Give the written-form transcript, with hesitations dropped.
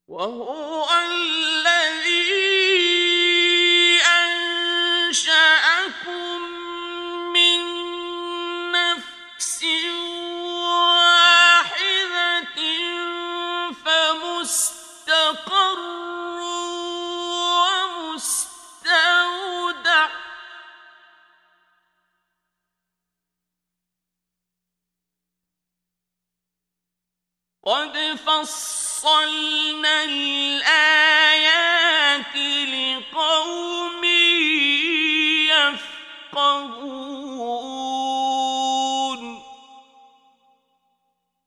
وهو الذي أنشأكم من نفس واحدة فمستقر ومستودع قد فصلنا الآيات